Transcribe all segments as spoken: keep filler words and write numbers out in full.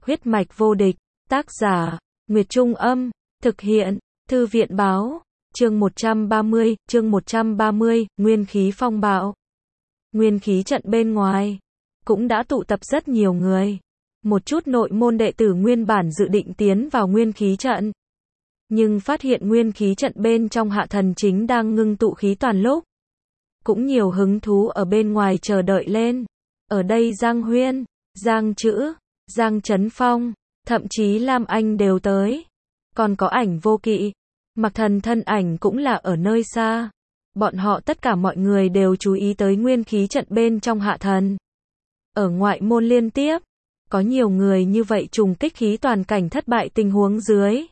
Huyết mạch vô địch, tác giả, Nguyệt Trung Âm, thực hiện, Thư viện Báo, chương một trăm ba mươi, chương một trăm ba mươi, nguyên khí phong bạo. Nguyên khí trận bên ngoài, cũng đã tụ tập rất nhiều người. Một chút nội môn đệ tử nguyên bản dự định tiến vào nguyên khí trận. Nhưng phát hiện nguyên khí trận bên trong Hạ Thần chính đang ngưng tụ khí toàn lúc. Cũng nhiều hứng thú ở bên ngoài chờ đợi lên. Ở đây Giang Huyên, Giang Chữ, Giang Trấn Phong, thậm chí Lam Anh đều tới. Còn có Ảnh Vô Kỵ, Mặc Thần thân ảnh cũng là ở nơi xa. Bọn họ tất cả mọi người đều chú ý tới nguyên khí trận bên trong Hạ Thần. Ở ngoại môn liên tiếp, có nhiều người như vậy trùng kích khí toàn cảnh thất bại tình huống dưới.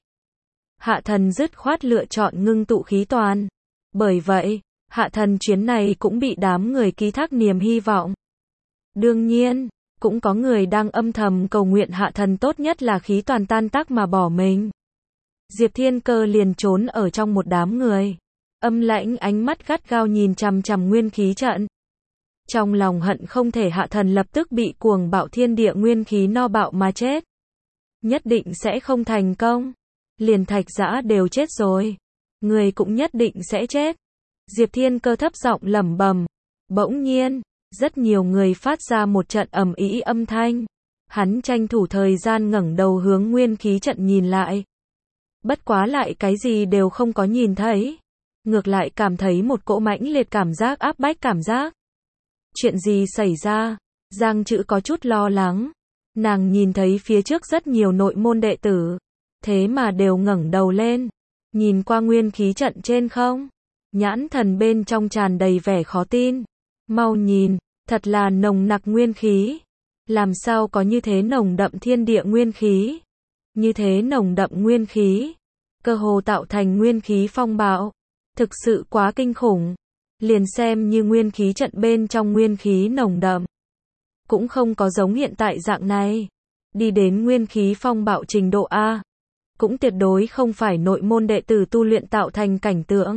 Hạ Thần dứt khoát lựa chọn ngưng tụ khí toàn. Bởi vậy, Hạ Thần chuyến này cũng bị đám người ký thác niềm hy vọng. Đương nhiên, cũng có người đang âm thầm cầu nguyện Hạ Thần tốt nhất là khí toàn tan tác mà bỏ mình. Diệp Thiên Cơ liền trốn ở trong một đám người. Âm lãnh ánh mắt gắt gao nhìn chằm chằm nguyên khí trận. Trong lòng hận không thể Hạ Thần lập tức bị cuồng bạo thiên địa nguyên khí no bạo mà chết. Nhất định sẽ không thành công. Liền Thạch Dã đều chết rồi. Người cũng nhất định sẽ chết. Diệp Thiên Cơ thấp giọng lẩm bẩm. Bỗng nhiên, rất nhiều người phát ra một trận ầm ĩ âm thanh. Hắn tranh thủ thời gian ngẩng đầu hướng nguyên khí trận nhìn lại. Bất quá lại cái gì đều không có nhìn thấy. Ngược lại cảm thấy một cỗ mãnh liệt cảm giác áp bách cảm giác. Chuyện gì xảy ra? Giang Chữ có chút lo lắng. Nàng nhìn thấy phía trước rất nhiều nội môn đệ tử. Thế mà đều ngẩng đầu lên. Nhìn qua nguyên khí trận trên không? Nhãn thần bên trong tràn đầy vẻ khó tin. Mau nhìn, thật là nồng nặc nguyên khí. Làm sao có như thế nồng đậm thiên địa nguyên khí? Như thế nồng đậm nguyên khí. Cơ hồ tạo thành nguyên khí phong bạo. Thực sự quá kinh khủng. Liền xem như nguyên khí trận bên trong nguyên khí nồng đậm. Cũng không có giống hiện tại dạng này. Đi đến nguyên khí phong bạo trình độ A. Cũng tuyệt đối không phải nội môn đệ tử tu luyện tạo thành cảnh tượng.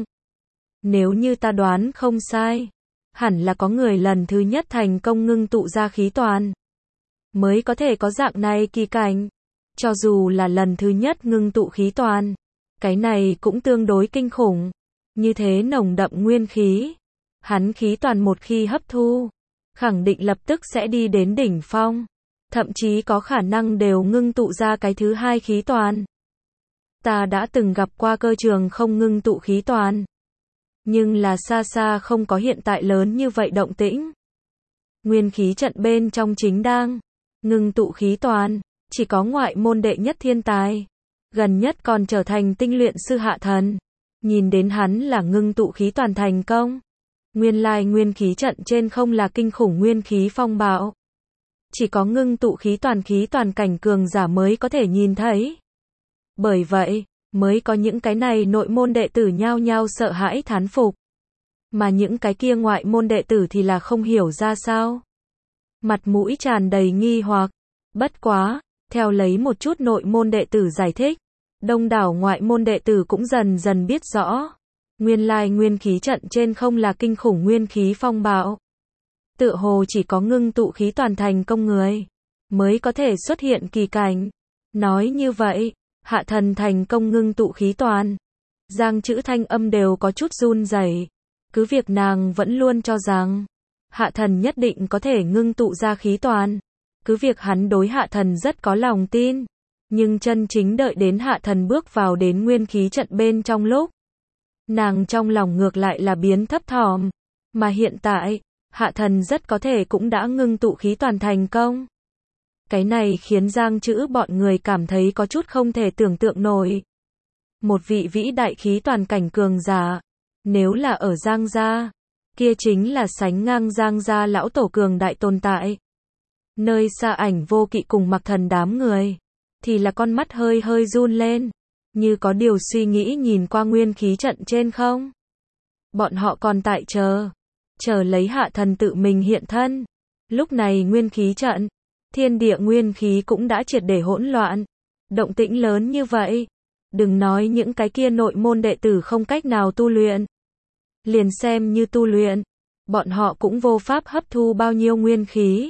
Nếu như ta đoán không sai. Hẳn là có người lần thứ nhất thành công ngưng tụ ra khí toàn. Mới có thể có dạng này kỳ cảnh. Cho dù là lần thứ nhất ngưng tụ khí toàn. Cái này cũng tương đối kinh khủng. Như thế nồng đậm nguyên khí. Hắn khí toàn một khi hấp thu. Khẳng định lập tức sẽ đi đến đỉnh phong. Thậm chí có khả năng đều ngưng tụ ra cái thứ hai khí toàn. Ta đã từng gặp qua cơ trường không ngưng tụ khí toàn. Nhưng là xa xa không có hiện tại lớn như vậy động tĩnh. Nguyên khí trận bên trong chính đang ngưng tụ khí toàn. Chỉ có ngoại môn đệ nhất thiên tài. Gần nhất còn trở thành tinh luyện sư Hạ Thần. Nhìn đến hắn là ngưng tụ khí toàn thành công. Nguyên lai nguyên khí trận trên không là kinh khủng nguyên khí phong bạo. Chỉ có ngưng tụ khí toàn khí toàn cảnh cường giả mới có thể nhìn thấy. Bởi vậy, mới có những cái này nội môn đệ tử nhao nhao sợ hãi thán phục. Mà những cái kia ngoại môn đệ tử thì là không hiểu ra sao. Mặt mũi tràn đầy nghi hoặc. Bất quá, theo lấy một chút nội môn đệ tử giải thích. Đông đảo ngoại môn đệ tử cũng dần dần biết rõ. Nguyên lai nguyên khí trận trên không là kinh khủng nguyên khí phong bạo. Tựa hồ chỉ có ngưng tụ khí toàn thành công người. Mới có thể xuất hiện kỳ cảnh. Nói như vậy, Hạ Thần thành công ngưng tụ khí toàn. Giang Chữ thanh âm đều có chút run rẩy. Cứ việc nàng vẫn luôn cho rằng. Hạ Thần nhất định có thể ngưng tụ ra khí toàn. Cứ việc hắn đối Hạ Thần rất có lòng tin. Nhưng chân chính đợi đến Hạ Thần bước vào đến nguyên khí trận bên trong lúc. Nàng trong lòng ngược lại là biến thấp thỏm. Mà hiện tại, Hạ Thần rất có thể cũng đã ngưng tụ khí toàn thành công. Cái này khiến Giang Chữ bọn người cảm thấy có chút không thể tưởng tượng nổi. Một vị vĩ đại khí toàn cảnh cường giả. Nếu là ở Giang gia, kia chính là sánh ngang Giang gia lão tổ cường đại tồn tại. Nơi xa Ảnh Vô Kỵ cùng Mặc Thần đám người. Thì là con mắt hơi hơi run lên. Như có điều suy nghĩ nhìn qua nguyên khí trận trên không. Bọn họ còn tại chờ. Chờ lấy Hạ Thần tự mình hiện thân. Lúc này nguyên khí trận. Thiên địa nguyên khí cũng đã triệt để hỗn loạn. Động tĩnh lớn như vậy. Đừng nói những cái kia nội môn đệ tử không cách nào tu luyện. Liền xem như tu luyện. Bọn họ cũng vô pháp hấp thu bao nhiêu nguyên khí.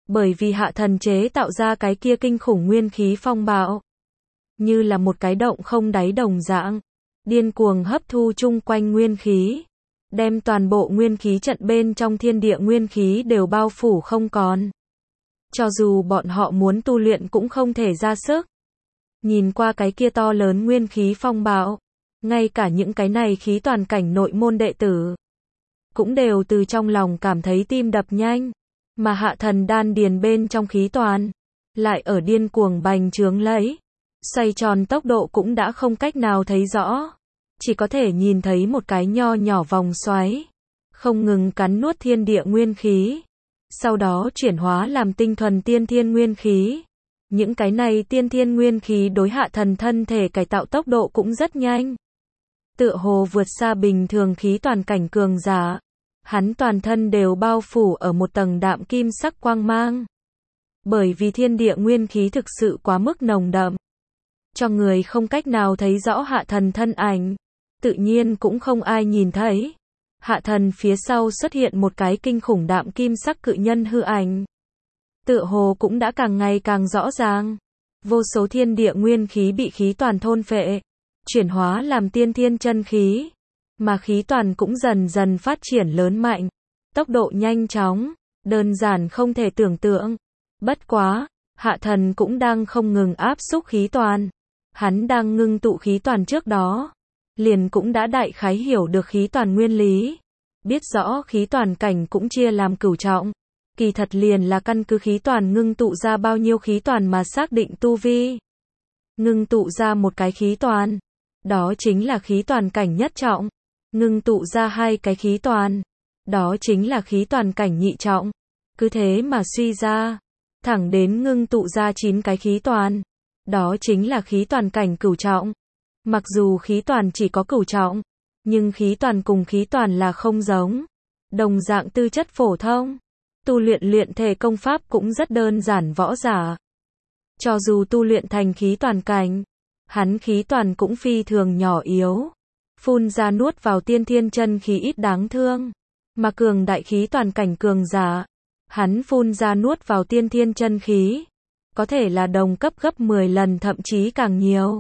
Bởi vì hạ thần chế tạo ra cái kia kinh khủng nguyên khí phong bạo. Như là một cái động không đáy đồng dạng. Điên cuồng hấp thu chung quanh nguyên khí. Đem toàn bộ nguyên khí trận bên trong thiên địa nguyên khí đều bao phủ không còn. Cho dù bọn họ muốn tu luyện cũng không thể ra sức. Nhìn qua cái kia to lớn nguyên khí phong bạo. Ngay cả những cái này khí toàn cảnh nội môn đệ tử. Cũng đều từ trong lòng cảm thấy tim đập nhanh. Mà hạ thần đan điền bên trong khí toàn. Lại ở điên cuồng bành trướng lấy. Xoay tròn tốc độ cũng đã không cách nào thấy rõ. Chỉ có thể nhìn thấy một cái nho nhỏ vòng xoáy. Không ngừng cắn nuốt thiên địa nguyên khí. Sau đó chuyển hóa làm tinh thuần tiên thiên nguyên khí. Những cái này tiên thiên nguyên khí đối hạ thần thân thể cải tạo tốc độ cũng rất nhanh. Tựa hồ vượt xa bình thường khí toàn cảnh cường giả. Hắn toàn thân đều bao phủ ở một tầng đạm kim sắc quang mang. Bởi vì thiên địa nguyên khí thực sự quá mức nồng đậm. Cho người không cách nào thấy rõ hạ thần thân ảnh. Tự nhiên cũng không ai nhìn thấy. Hạ thần phía sau xuất hiện một cái kinh khủng đạm kim sắc cự nhân hư ảnh. Tựa hồ cũng đã càng ngày càng rõ ràng. Vô số thiên địa nguyên khí bị khí toàn thôn phệ. Chuyển hóa làm tiên thiên chân khí. Mà khí toàn cũng dần dần phát triển lớn mạnh. Tốc độ nhanh chóng. Đơn giản không thể tưởng tượng. Bất quá, hạ thần cũng đang không ngừng áp xúc khí toàn. Hắn đang ngưng tụ khí toàn trước đó. Liền cũng đã đại khái hiểu được khí toàn nguyên lý. Biết rõ khí toàn cảnh cũng chia làm cửu trọng. Kỳ thật liền là căn cứ khí toàn ngưng tụ ra bao nhiêu khí toàn mà xác định tu vi. Ngưng tụ ra một cái khí toàn. Đó chính là khí toàn cảnh nhất trọng. Ngưng tụ ra hai cái khí toàn. Đó chính là khí toàn cảnh nhị trọng. Cứ thế mà suy ra. Thẳng đến ngưng tụ ra chín cái khí toàn. Đó chính là khí toàn cảnh cửu trọng. Mặc dù khí toàn chỉ có cửu trọng. Nhưng khí toàn cùng khí toàn là không giống. Đồng dạng tư chất phổ thông. Tu luyện luyện thể công pháp cũng rất đơn giản võ giả. Cho dù tu luyện thành khí toàn cảnh. Hắn khí toàn cũng phi thường nhỏ yếu. Phun ra nuốt vào tiên thiên chân khí ít đáng thương. Mà cường đại khí toàn cảnh cường giả. Hắn phun ra nuốt vào tiên thiên chân khí. Có thể là đồng cấp gấp mười lần thậm chí càng nhiều.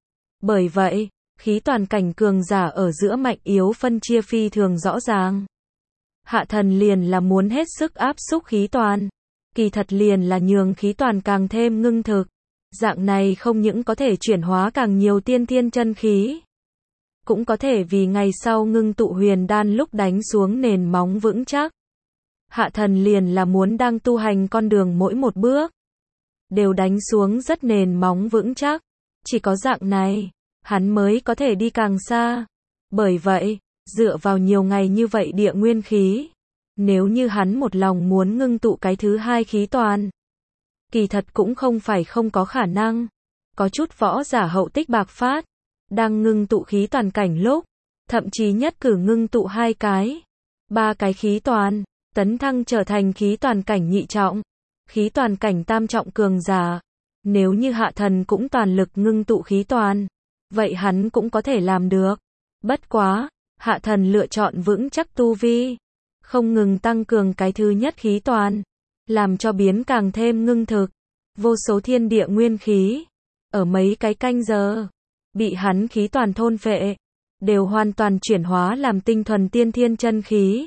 Bởi vậy, khí toàn cảnh cường giả ở giữa mạnh yếu phân chia phi thường rõ ràng. Hạ thần liền là muốn hết sức áp xúc khí toàn. Kỳ thật liền là nhường khí toàn càng thêm ngưng thực. Dạng này không những có thể chuyển hóa càng nhiều tiên thiên chân khí. Cũng có thể vì ngày sau ngưng tụ huyền đan lúc đánh xuống nền móng vững chắc. Hạ thần liền là muốn đang tu hành con đường mỗi một bước. Đều đánh xuống rất nền móng vững chắc. Chỉ có dạng này, hắn mới có thể đi càng xa. Bởi vậy, dựa vào nhiều ngày như vậy địa nguyên khí. Nếu như hắn một lòng muốn ngưng tụ cái thứ hai khí toàn. Kỳ thật cũng không phải không có khả năng. Có chút võ giả hậu tích bạc phát. Đang ngưng tụ khí toàn cảnh lúc. Thậm chí nhất cử ngưng tụ hai cái. Ba cái khí toàn. Tấn thăng trở thành khí toàn cảnh nhị trọng. Khí toàn cảnh tam trọng cường giả. Nếu như hạ thần cũng toàn lực ngưng tụ khí toàn. Vậy hắn cũng có thể làm được. Bất quá, hạ thần lựa chọn vững chắc tu vi. Không ngừng tăng cường cái thứ nhất khí toàn. Làm cho biến càng thêm ngưng thực. Vô số thiên địa nguyên khí. Ở mấy cái canh giờ. Bị hắn khí toàn thôn phệ. Đều hoàn toàn chuyển hóa làm tinh thuần tiên thiên chân khí.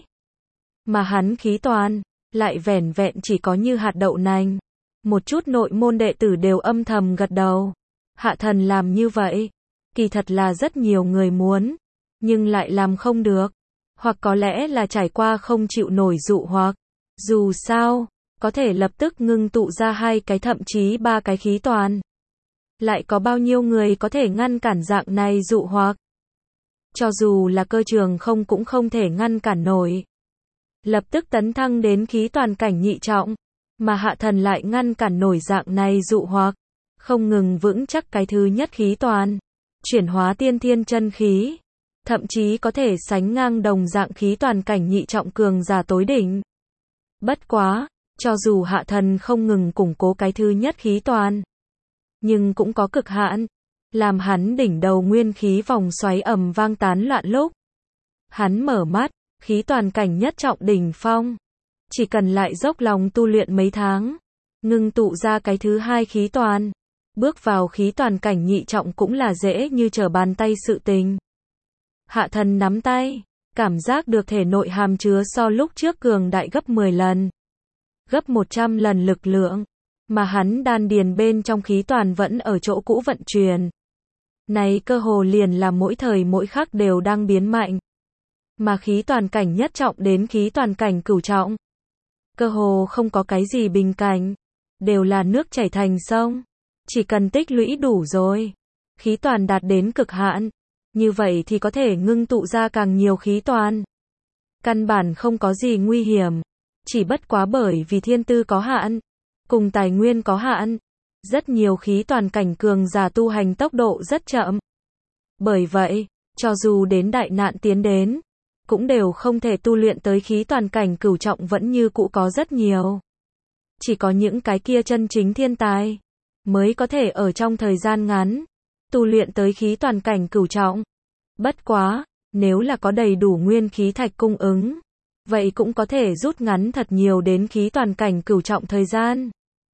Mà hắn khí toàn. Lại vẻn vẹn chỉ có như hạt đậu nành. Một chút nội môn đệ tử đều âm thầm gật đầu. Hạ thần làm như vậy. Kỳ thật là rất nhiều người muốn. Nhưng lại làm không được. Hoặc có lẽ là trải qua không chịu nổi dụ hoặc. Dù sao, có thể lập tức ngưng tụ ra hai cái thậm chí ba cái khí toàn. Lại có bao nhiêu người có thể ngăn cản dạng này dụ hoặc. Cho dù là cơ trường không cũng không thể ngăn cản nổi. Lập tức tấn thăng đến khí toàn cảnh nhị trọng. Mà hạ thần lại ngăn cản nổi dạng này dụ hoặc. Không ngừng vững chắc cái thứ nhất khí toàn. Chuyển hóa tiên thiên chân khí. Thậm chí có thể sánh ngang đồng dạng khí toàn cảnh nhị trọng cường giả tối đỉnh. Bất quá, cho dù hạ thần không ngừng củng cố cái thứ nhất khí toàn. Nhưng cũng có cực hạn. Làm hắn đỉnh đầu nguyên khí vòng xoáy ầm vang tán loạn lúc. Hắn mở mắt, khí toàn cảnh nhất trọng đỉnh phong. chỉ cần lại dốc lòng tu luyện mấy tháng, ngưng tụ ra cái thứ hai khí toàn, bước vào khí toàn cảnh nhị trọng cũng là dễ như trở bàn tay sự tình. Hạ thần nắm tay, cảm giác được thể nội hàm chứa so lúc trước cường đại gấp mười lần, gấp một trăm lần lực lượng, mà hắn đan điền bên trong khí toàn vẫn ở chỗ cũ vận chuyển. Này cơ hồ liền là mỗi thời mỗi khắc đều đang biến mạnh. Mà khí toàn cảnh nhất trọng đến khí toàn cảnh cửu trọng, cơ hồ không có cái gì bình cảnh, đều là nước chảy thành sông. Chỉ cần tích lũy đủ rồi, khí toàn đạt đến cực hạn, như vậy thì có thể ngưng tụ ra càng nhiều khí toàn. Căn bản không có gì nguy hiểm, chỉ bất quá bởi vì thiên tư có hạn, cùng tài nguyên có hạn, rất nhiều khí toàn cảnh cường giả tu hành tốc độ rất chậm. Bởi vậy, cho dù đến đại nạn tiến đến, cũng đều không thể tu luyện tới khí toàn cảnh cửu trọng vẫn như cũ có rất nhiều. Chỉ có những cái kia chân chính thiên tài, mới có thể ở trong thời gian ngắn, tu luyện tới khí toàn cảnh cửu trọng. Bất quá, nếu là có đầy đủ nguyên khí thạch cung ứng, vậy cũng có thể rút ngắn thật nhiều đến khí toàn cảnh cửu trọng thời gian.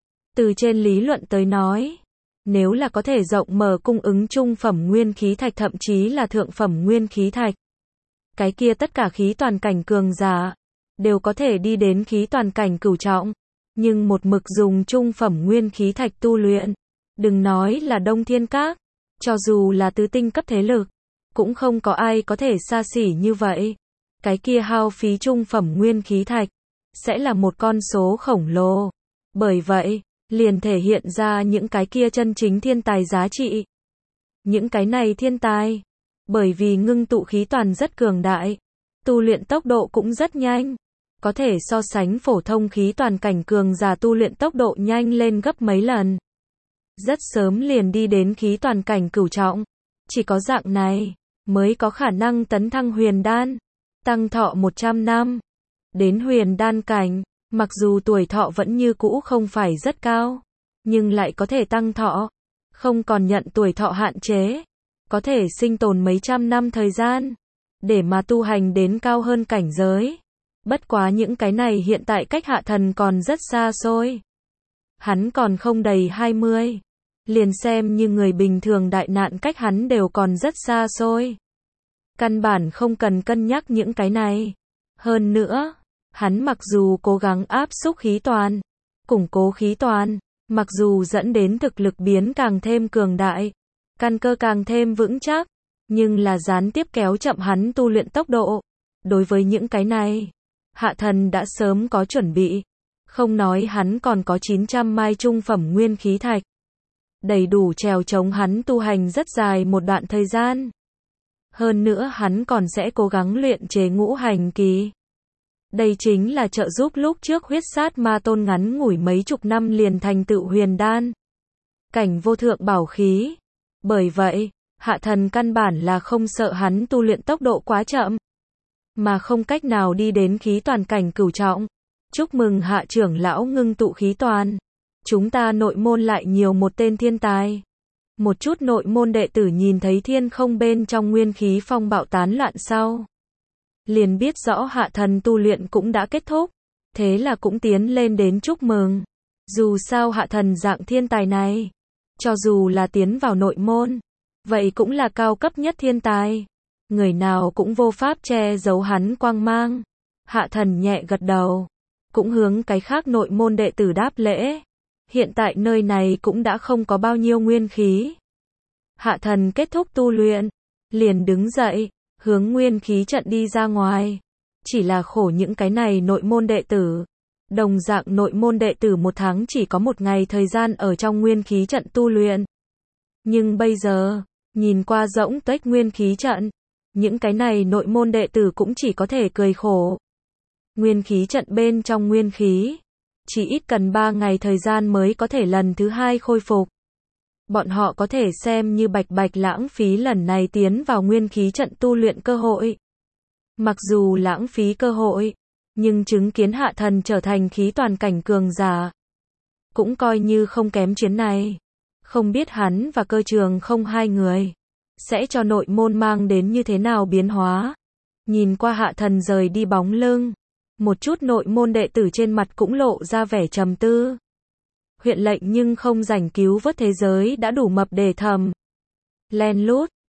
Từ trên lý luận tới nói, nếu là có thể rộng mở cung ứng trung phẩm nguyên khí thạch thậm chí là thượng phẩm nguyên khí thạch, cái kia tất cả khí toàn cảnh cường giả đều có thể đi đến khí toàn cảnh cửu trọng, nhưng một mực dùng trung phẩm nguyên khí thạch tu luyện, đừng nói là Đông Thiên Các, cho dù là tứ tinh cấp thế lực, cũng không có ai có thể xa xỉ như vậy. Cái kia hao phí trung phẩm nguyên khí thạch sẽ là một con số khổng lồ. Bởi vậy, liền thể hiện ra những cái kia chân chính thiên tài giá trị. Những cái này thiên tài, bởi vì ngưng tụ khí toàn rất cường đại, tu luyện tốc độ cũng rất nhanh, có thể so sánh phổ thông khí toàn cảnh cường giả tu luyện tốc độ nhanh lên gấp mấy lần. Rất sớm liền đi đến khí toàn cảnh cửu trọng, chỉ có dạng này mới có khả năng tấn thăng huyền đan, tăng thọ một trăm năm. Đến huyền đan cảnh, mặc dù tuổi thọ vẫn như cũ không phải rất cao, nhưng lại có thể tăng thọ, không còn nhận tuổi thọ hạn chế, có thể sinh tồn mấy trăm năm thời gian, để mà tu hành đến cao hơn cảnh giới. Bất quá những cái này hiện tại cách hạ thần còn rất xa xôi. Hắn còn không đầy hai mươi. Liền xem như người bình thường đại nạn cách hắn đều còn rất xa xôi. Căn bản không cần cân nhắc những cái này. Hơn nữa, hắn mặc dù cố gắng áp xúc khí toàn, củng cố khí toàn, mặc dù dẫn đến thực lực biến càng thêm cường đại, căn cơ càng thêm vững chắc, nhưng là gián tiếp kéo chậm hắn tu luyện tốc độ. Đối với những cái này, hạ thần đã sớm có chuẩn bị. Không nói hắn còn có chín trăm mai trung phẩm nguyên khí thạch, đầy đủ trèo chống hắn tu hành rất dài một đoạn thời gian. Hơn nữa hắn còn sẽ cố gắng luyện chế ngũ hành kỳ. Đây chính là trợ giúp lúc trước huyết sát ma tôn ngắn ngủi mấy chục năm liền thành tựu huyền đan cảnh vô thượng bảo khí. Bởi vậy, hạ thần căn bản là không sợ hắn tu luyện tốc độ quá chậm, mà không cách nào đi đến khí toàn cảnh cửu trọng. Chúc mừng hạ trưởng lão ngưng tụ khí toàn. Chúng ta nội môn lại nhiều một tên thiên tài. Một chút nội môn đệ tử nhìn thấy thiên không bên trong nguyên khí phong bạo tán loạn sau, liền biết rõ hạ thần tu luyện cũng đã kết thúc, thế là cũng tiến lên đến chúc mừng. Dù sao hạ thần dạng thiên tài này, cho dù là tiến vào nội môn, vậy cũng là cao cấp nhất thiên tài, người nào cũng vô pháp che giấu hắn quang mang. Hạ thần nhẹ gật đầu, cũng hướng cái khác nội môn đệ tử đáp lễ. Hiện tại nơi này cũng đã không có bao nhiêu nguyên khí. Hạ thần kết thúc tu luyện, liền đứng dậy, hướng nguyên khí trận đi ra ngoài. Chỉ là khổ những cái này nội môn đệ tử. Đồng dạng nội môn đệ tử một tháng chỉ có một ngày thời gian ở trong nguyên khí trận tu luyện. Nhưng bây giờ, nhìn qua rỗng tuếch nguyên khí trận, những cái này nội môn đệ tử cũng chỉ có thể cười khổ. Nguyên khí trận bên trong nguyên khí, chỉ ít cần ba ngày thời gian mới có thể lần thứ hai khôi phục. Bọn họ có thể xem như bạch bạch lãng phí lần này tiến vào nguyên khí trận tu luyện cơ hội. Mặc dù lãng phí cơ hội, nhưng chứng kiến hạ thần trở thành khí toàn cảnh cường giả, cũng coi như không kém chuyến này. Không biết hắn và cơ trường không hai người, sẽ cho nội môn mang đến như thế nào biến hóa. Nhìn qua hạ thần rời đi bóng lưng, Một chút nội môn đệ tử trên mặt cũng lộ ra vẻ trầm tư. Huyện lệnh nhưng không rảnh cứu vớt thế giới đã đủ mập để thầm. Len lút,